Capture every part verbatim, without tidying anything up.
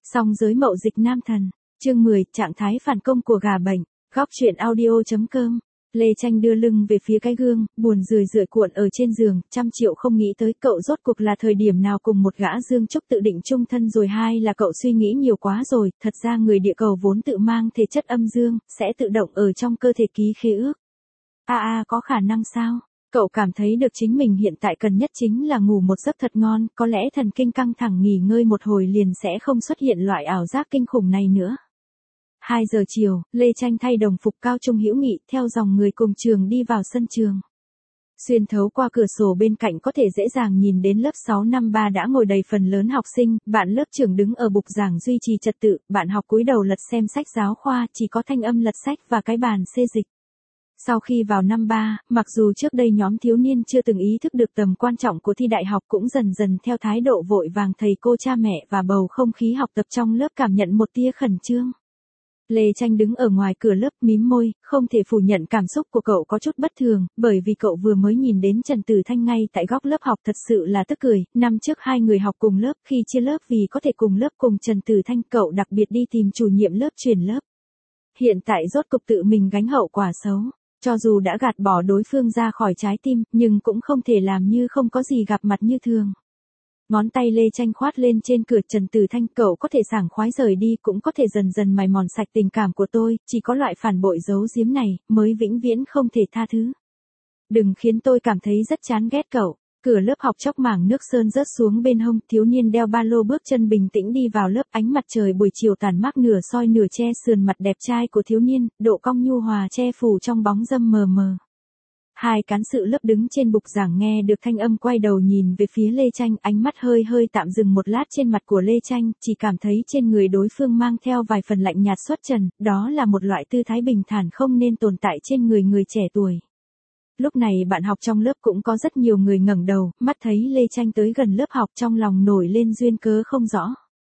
Song giới mậu dịch nam thần. Chương mười, trạng thái phản công của gà bệnh. Góc truyện audio.com. Lê Tranh đưa lưng về phía cái gương, buồn rười rượi cuộn ở trên giường, trăm triệu không nghĩ tới cậu rốt cuộc là thời điểm nào cùng một gã Dương Trúc tự định chung thân rồi, hai là cậu suy nghĩ nhiều quá rồi, thật ra người địa cầu vốn tự mang thể chất âm dương, sẽ tự động ở trong cơ thể ký khế ước. A a có khả năng sao? Cậu cảm thấy được chính mình hiện tại cần nhất chính là ngủ một giấc thật ngon, có lẽ thần kinh căng thẳng nghỉ ngơi một hồi liền sẽ không xuất hiện loại ảo giác kinh khủng này nữa. hai giờ chiều, Lê Tranh thay đồng phục cao trung hữu nghị, theo dòng người cùng trường đi vào sân trường. Xuyên thấu qua cửa sổ bên cạnh có thể dễ dàng nhìn đến lớp sáu năm ba đã ngồi đầy phần lớn học sinh, bạn lớp trưởng đứng ở bục giảng duy trì trật tự, bạn học cúi đầu lật xem sách giáo khoa, chỉ có thanh âm lật sách và cái bàn xê dịch. Sau khi vào năm ba, mặc dù trước đây nhóm thiếu niên chưa từng ý thức được tầm quan trọng của thi đại học cũng dần dần theo thái độ vội vàng thầy cô cha mẹ và bầu không khí học tập trong lớp cảm nhận một tia khẩn trương. Lê Tranh đứng ở ngoài cửa lớp mím môi, không thể phủ nhận cảm xúc của cậu có chút bất thường, bởi vì cậu vừa mới nhìn đến Trần Tử Thanh ngay tại góc lớp học, thật sự là tức cười. Năm trước hai người học cùng lớp, khi chia lớp vì có thể cùng lớp cùng Trần Tử Thanh, cậu đặc biệt đi tìm chủ nhiệm lớp chuyển lớp. Hiện tại rốt cục tự mình gánh hậu quả xấu. Cho dù đã gạt bỏ đối phương ra khỏi trái tim, nhưng cũng không thể làm như không có gì gặp mặt như thường. Ngón tay Lê Tranh khoát lên trên cửa. Trần Tử Thanh, cậu có thể sảng khoái rời đi, cũng có thể dần dần mài mòn sạch tình cảm của tôi, chỉ có loại phản bội giấu giếm này, mới vĩnh viễn không thể tha thứ. Đừng khiến tôi cảm thấy rất chán ghét cậu. Cửa lớp học chốc mảng nước sơn rớt xuống bên hông, thiếu niên đeo ba lô bước chân bình tĩnh đi vào lớp, ánh mặt trời buổi chiều tàn mát nửa soi nửa che sườn mặt đẹp trai của thiếu niên, độ cong nhu hòa che phủ trong bóng râm mờ mờ. Hai cán sự lớp đứng trên bục giảng nghe được thanh âm quay đầu nhìn về phía Lê Tranh, ánh mắt hơi hơi tạm dừng một lát trên mặt của Lê Tranh, chỉ cảm thấy trên người đối phương mang theo vài phần lạnh nhạt xuất trần, đó là một loại tư thái bình thản không nên tồn tại trên người người trẻ tuổi. Lúc này bạn học trong lớp cũng có rất nhiều người ngẩng đầu, mắt thấy Lê Tranh tới gần lớp học trong lòng nổi lên duyên cớ không rõ.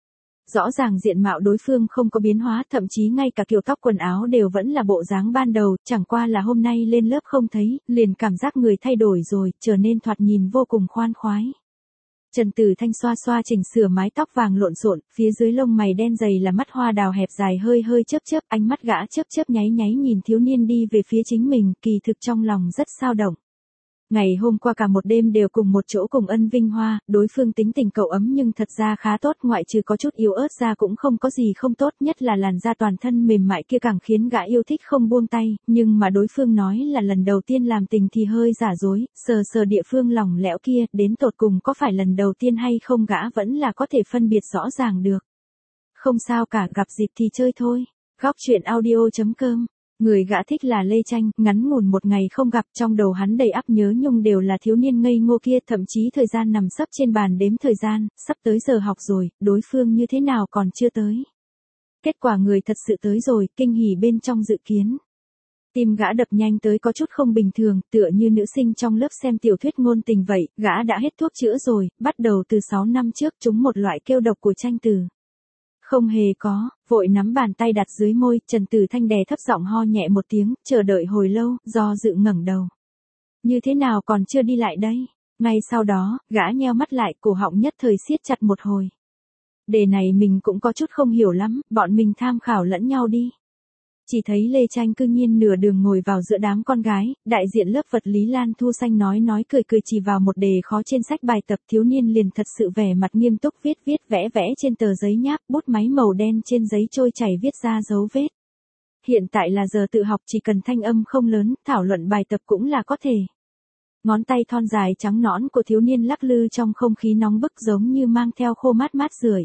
Rõ ràng diện mạo đối phương không có biến hóa, thậm chí ngay cả kiểu tóc quần áo đều vẫn là bộ dáng ban đầu, chẳng qua là hôm nay lên lớp không thấy, liền cảm giác người thay đổi rồi, trở nên thoạt nhìn vô cùng khoan khoái. Trần Tử Thanh xoa xoa chỉnh sửa mái tóc vàng lộn xộn, phía dưới lông mày đen dày là mắt hoa đào hẹp dài hơi hơi chớp chớp, ánh mắt gã chớp chớp nháy nháy nhìn thiếu niên đi về phía chính mình, kỳ thực trong lòng rất xao động. Ngày hôm qua cả một đêm đều cùng một chỗ cùng Ân Vinh Hoa, đối phương tính tình cậu ấm nhưng thật ra khá tốt, ngoại trừ có chút yếu ớt ra cũng không có gì không tốt, nhất là làn da toàn thân mềm mại kia càng khiến gã yêu thích không buông tay, nhưng mà đối phương nói là lần đầu tiên làm tình thì hơi giả dối, sờ sờ địa phương lỏng lẻo kia, đến tột cùng có phải lần đầu tiên hay không gã vẫn là có thể phân biệt rõ ràng được. Không sao cả, gặp dịp thì chơi thôi. Góc truyện audio.com. Người gã thích là Lê Tranh, ngắn ngủn một ngày không gặp, trong đầu hắn đầy ắp nhớ nhung đều là thiếu niên ngây ngô kia, thậm chí thời gian nằm sấp trên bàn đếm thời gian, sắp tới giờ học rồi, đối phương như thế nào còn chưa tới. Kết quả người thật sự tới rồi, kinh hỉ bên trong dự kiến. Tim gã đập nhanh tới có chút không bình thường, tựa như nữ sinh trong lớp xem tiểu thuyết ngôn tình vậy, gã đã hết thuốc chữa rồi, bắt đầu từ sáu năm trước trúng một loại kêu độc của tranh từ. Không hề có, vội nắm bàn tay đặt dưới môi, Trần Tử Thanh đè thấp giọng ho nhẹ một tiếng, chờ đợi hồi lâu, do dự ngẩng đầu. Như thế nào còn chưa đi lại đây? Ngay sau đó, gã nheo mắt lại, cổ họng nhất thời siết chặt một hồi. Đề này mình cũng có chút không hiểu lắm, bọn mình tham khảo lẫn nhau đi. Chỉ thấy Lê Tranh cư nhiên nửa đường ngồi vào giữa đám con gái, đại diện lớp vật lý Lan Thu Xanh nói nói cười cười chỉ vào một đề khó trên sách bài tập, thiếu niên liền thật sự vẻ mặt nghiêm túc viết viết vẽ vẽ trên tờ giấy nháp, bút máy màu đen trên giấy trôi chảy viết ra dấu vết. Hiện tại là giờ tự học, chỉ cần thanh âm không lớn, thảo luận bài tập cũng là có thể. Ngón tay thon dài trắng nõn của thiếu niên lắc lư trong không khí nóng bức giống như mang theo khô mát mát rượi.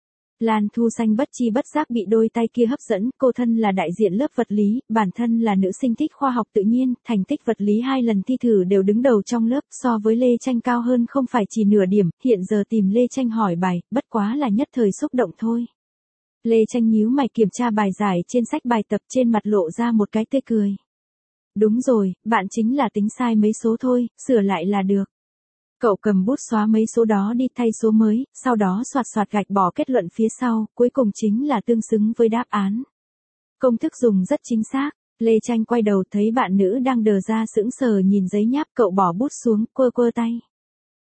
Lan Thu Xanh bất chi bất giác bị đôi tay kia hấp dẫn, cô thân là đại diện lớp vật lý, bản thân là nữ sinh thích khoa học tự nhiên, thành tích vật lý hai lần thi thử đều đứng đầu trong lớp, so với Lê Tranh cao hơn không phải chỉ nửa điểm, hiện giờ tìm Lê Tranh hỏi bài, bất quá là nhất thời xúc động thôi. Lê Tranh nhíu mày kiểm tra bài giải trên sách bài tập, trên mặt lộ ra một cái tươi cười. Đúng rồi, bạn chính là tính sai mấy số thôi, sửa lại là được. Cậu cầm bút xóa mấy số đó đi thay số mới, sau đó soạt soạt gạch bỏ kết luận phía sau, cuối cùng chính là tương xứng với đáp án. Công thức dùng rất chính xác. Lê Tranh quay đầu thấy bạn nữ đang đờ ra sững sờ nhìn giấy nháp, cậu bỏ bút xuống, quơ quơ tay.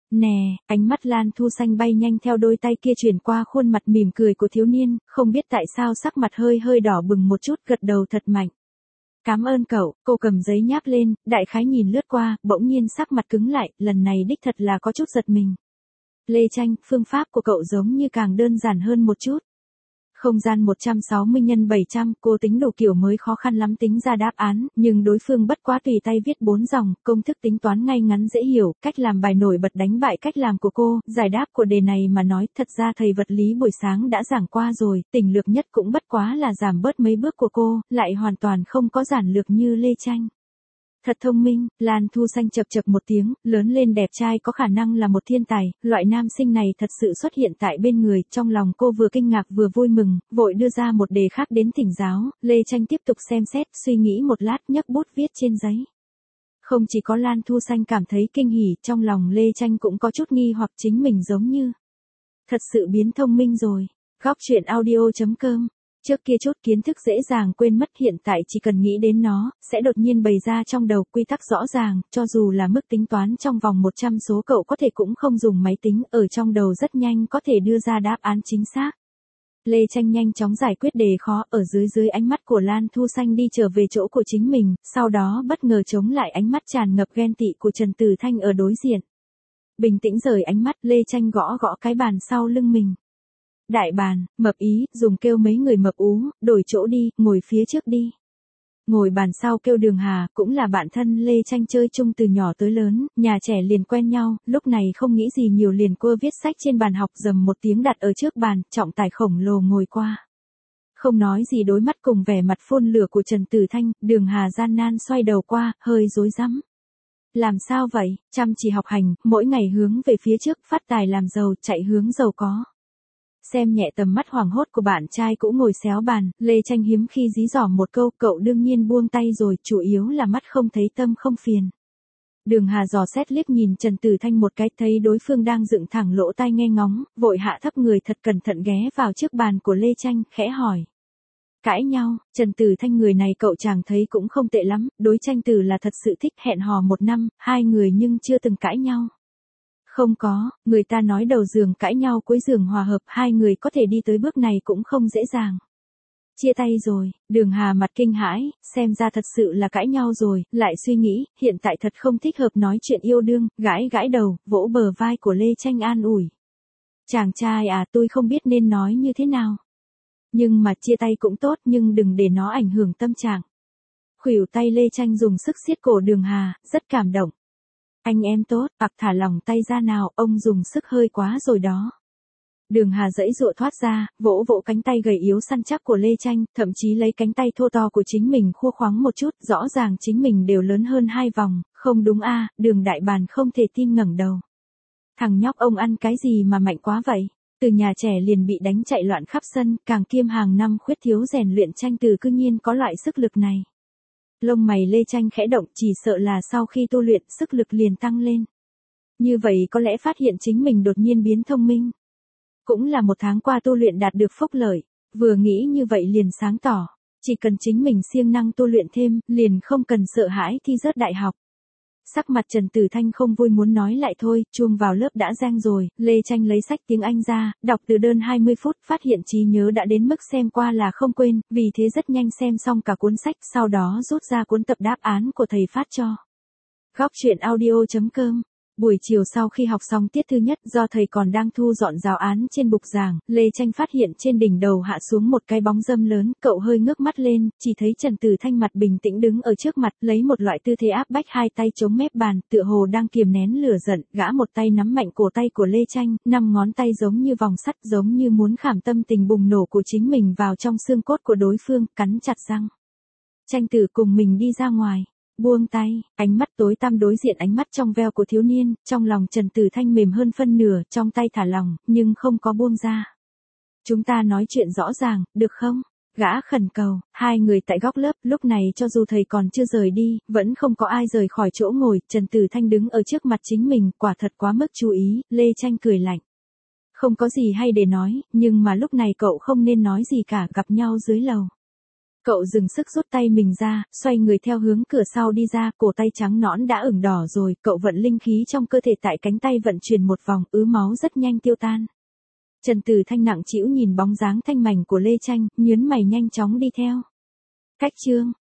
Nè, ánh mắt Lan Thu Xanh bay nhanh theo đôi tay kia chuyển qua khuôn mặt mỉm cười của thiếu niên, không biết tại sao sắc mặt hơi hơi đỏ bừng một chút, gật đầu thật mạnh. Cảm ơn cậu, cô cầm giấy nháp lên, đại khái nhìn lướt qua, bỗng nhiên sắc mặt cứng lại, lần này đích thật là có chút giật mình. Lê Tranh, phương pháp của cậu giống như càng đơn giản hơn một chút. Không gian một trăm sáu mươi nhân bảy trăm, cô tính đủ kiểu mới khó khăn lắm tính ra đáp án, nhưng đối phương bất quá tùy tay viết bốn dòng, công thức tính toán ngay ngắn dễ hiểu, cách làm bài nổi bật đánh bại cách làm của cô, giải đáp của đề này mà nói, thật ra thầy vật lý buổi sáng đã giảng qua rồi, tỉnh lược nhất cũng bất quá là giảm bớt mấy bước của cô, lại hoàn toàn không có giản lược như Lê Tranh. Thật thông minh, Lan Thu Xanh chập chập một tiếng, lớn lên đẹp trai có khả năng là một thiên tài, loại nam sinh này thật sự xuất hiện tại bên người, trong lòng cô vừa kinh ngạc vừa vui mừng, vội đưa ra một đề khác đến thỉnh giáo, Lê Tranh tiếp tục xem xét, suy nghĩ một lát nhấc bút viết trên giấy. Không chỉ có Lan Thu Xanh cảm thấy kinh hỉ, trong lòng Lê Tranh cũng có chút nghi hoặc chính mình giống như thật sự biến thông minh rồi. Góc truyện audio chấm com. Trước kia chút kiến thức dễ dàng quên mất, hiện tại chỉ cần nghĩ đến nó, sẽ đột nhiên bày ra trong đầu quy tắc rõ ràng, cho dù là mức tính toán trong vòng một trăm số cậu có thể cũng không dùng máy tính, ở trong đầu rất nhanh có thể đưa ra đáp án chính xác. Lê Tranh nhanh chóng giải quyết đề khó, ở dưới dưới ánh mắt của Lan Thu Xanh đi trở về chỗ của chính mình, sau đó bất ngờ chống lại ánh mắt tràn ngập ghen tị của Trần Tử Thanh ở đối diện. Bình tĩnh rời ánh mắt, Lê Tranh gõ gõ cái bàn sau lưng mình. Đại bàn, mập ý, dùng kêu mấy người mập ú, đổi chỗ đi, ngồi phía trước đi. Ngồi bàn sau kêu Đường Hà, cũng là bạn thân Lê Tranh chơi chung từ nhỏ tới lớn, nhà trẻ liền quen nhau, lúc này không nghĩ gì nhiều liền cô viết sách trên bàn học dầm một tiếng đặt ở trước bàn, trọng tài khổng lồ ngồi qua. Không nói gì đối mắt cùng vẻ mặt phun lửa của Trần Tử Thanh, Đường Hà gian nan xoay đầu qua, hơi rối rắm. Làm sao vậy, chăm chỉ học hành, mỗi ngày hướng về phía trước, phát tài làm giàu, chạy hướng giàu có. Xem nhẹ tầm mắt hoảng hốt của bạn trai cũ ngồi xéo bàn, Lê Tranh hiếm khi dí dỏm một câu, cậu đương nhiên buông tay rồi, chủ yếu là mắt không thấy tâm không phiền. Đường Hà dò xét liếc nhìn Trần Tử Thanh một cái, thấy đối phương đang dựng thẳng lỗ tai nghe ngóng, vội hạ thấp người thật cẩn thận ghé vào trước bàn của Lê Tranh, khẽ hỏi. Cãi nhau, Trần Tử Thanh người này cậu chàng thấy cũng không tệ lắm, đối Tranh Tử là thật sự thích, hẹn hò một năm, hai người nhưng chưa từng cãi nhau. Không có, người ta nói đầu giường cãi nhau cuối giường hòa hợp, hai người có thể đi tới bước này cũng không dễ dàng. Chia tay rồi, Đường Hà mặt kinh hãi, xem ra thật sự là cãi nhau rồi, lại suy nghĩ, hiện tại thật không thích hợp nói chuyện yêu đương, gãi gãi đầu, vỗ bờ vai của Lê Tranh an ủi. Chàng trai à, tôi không biết nên nói như thế nào. Nhưng mà chia tay cũng tốt, nhưng đừng để nó ảnh hưởng tâm trạng. Khuỷu tay Lê Tranh dùng sức siết cổ Đường Hà, rất cảm động. Anh em tốt, hoặc thả lỏng tay ra nào, ông dùng sức hơi quá rồi đó. Đường Hà giãy giụa thoát ra, vỗ vỗ cánh tay gầy yếu săn chắc của Lê Tranh, thậm chí lấy cánh tay thô to của chính mình khua khoắng một chút, rõ ràng chính mình đều lớn hơn hai vòng, không đúng a, à, Đường đại bàn không thể tin ngẩng đầu. Thằng nhóc ông ăn cái gì mà mạnh quá vậy? Từ nhà trẻ liền bị đánh chạy loạn khắp sân, càng kiêm hàng năm khuyết thiếu rèn luyện, Tranh Từ cư nhiên có loại sức lực này. Lông mày Lê Tranh khẽ động, chỉ sợ là sau khi tu luyện, sức lực liền tăng lên. Như vậy có lẽ phát hiện chính mình đột nhiên biến thông minh. Cũng là một tháng qua tu luyện đạt được phúc lợi, vừa nghĩ như vậy liền sáng tỏ, chỉ cần chính mình siêng năng tu luyện thêm, liền không cần sợ hãi thi rớt đại học. Sắc mặt Trần Tử Thanh không vui muốn nói lại thôi, chuông vào lớp đã reng rồi, Lê Tranh lấy sách tiếng Anh ra, đọc từ đơn hai mươi phút, phát hiện trí nhớ đã đến mức xem qua là không quên, vì thế rất nhanh xem xong cả cuốn sách, sau đó rút ra cuốn tập đáp án của thầy phát cho. Góc truyện audio chấm com. Buổi chiều sau khi học xong tiết thứ nhất, do thầy còn đang thu dọn giáo án trên bục giảng, Lê Tranh phát hiện trên đỉnh đầu hạ xuống một cái bóng râm lớn, cậu hơi ngước mắt lên, chỉ thấy Trần Tử Thanh mặt bình tĩnh đứng ở trước mặt, lấy một loại tư thế áp bách, hai tay chống mép bàn, tựa hồ đang kiềm nén lửa giận, gã một tay nắm mạnh cổ tay của Lê Tranh, năm ngón tay giống như vòng sắt, giống như muốn khảm tâm tình bùng nổ của chính mình vào trong xương cốt của đối phương, cắn chặt răng. Tranh Tử cùng mình đi ra ngoài. Buông tay, ánh mắt tối tăm đối diện ánh mắt trong veo của thiếu niên, trong lòng Trần Tử Thanh mềm hơn phân nửa, trong tay thả lỏng, nhưng không có buông ra. Chúng ta nói chuyện rõ ràng, được không? Gã khẩn cầu, hai người tại góc lớp, lúc này cho dù thầy còn chưa rời đi, vẫn không có ai rời khỏi chỗ ngồi, Trần Tử Thanh đứng ở trước mặt chính mình, quả thật quá mức chú ý, Lê Tranh cười lạnh. Không có gì hay để nói, nhưng mà lúc này cậu không nên nói gì cả, gặp nhau dưới lầu. Cậu dừng sức rút tay mình ra, xoay người theo hướng cửa sau đi ra, cổ tay trắng nõn đã ửng đỏ rồi, cậu vận linh khí trong cơ thể tại cánh tay vận chuyển một vòng, ứ máu rất nhanh tiêu tan. Trần Tử Thanh nặng trĩu nhìn bóng dáng thanh mảnh của Lê Tranh, nhớn mày nhanh chóng đi theo. Cách chương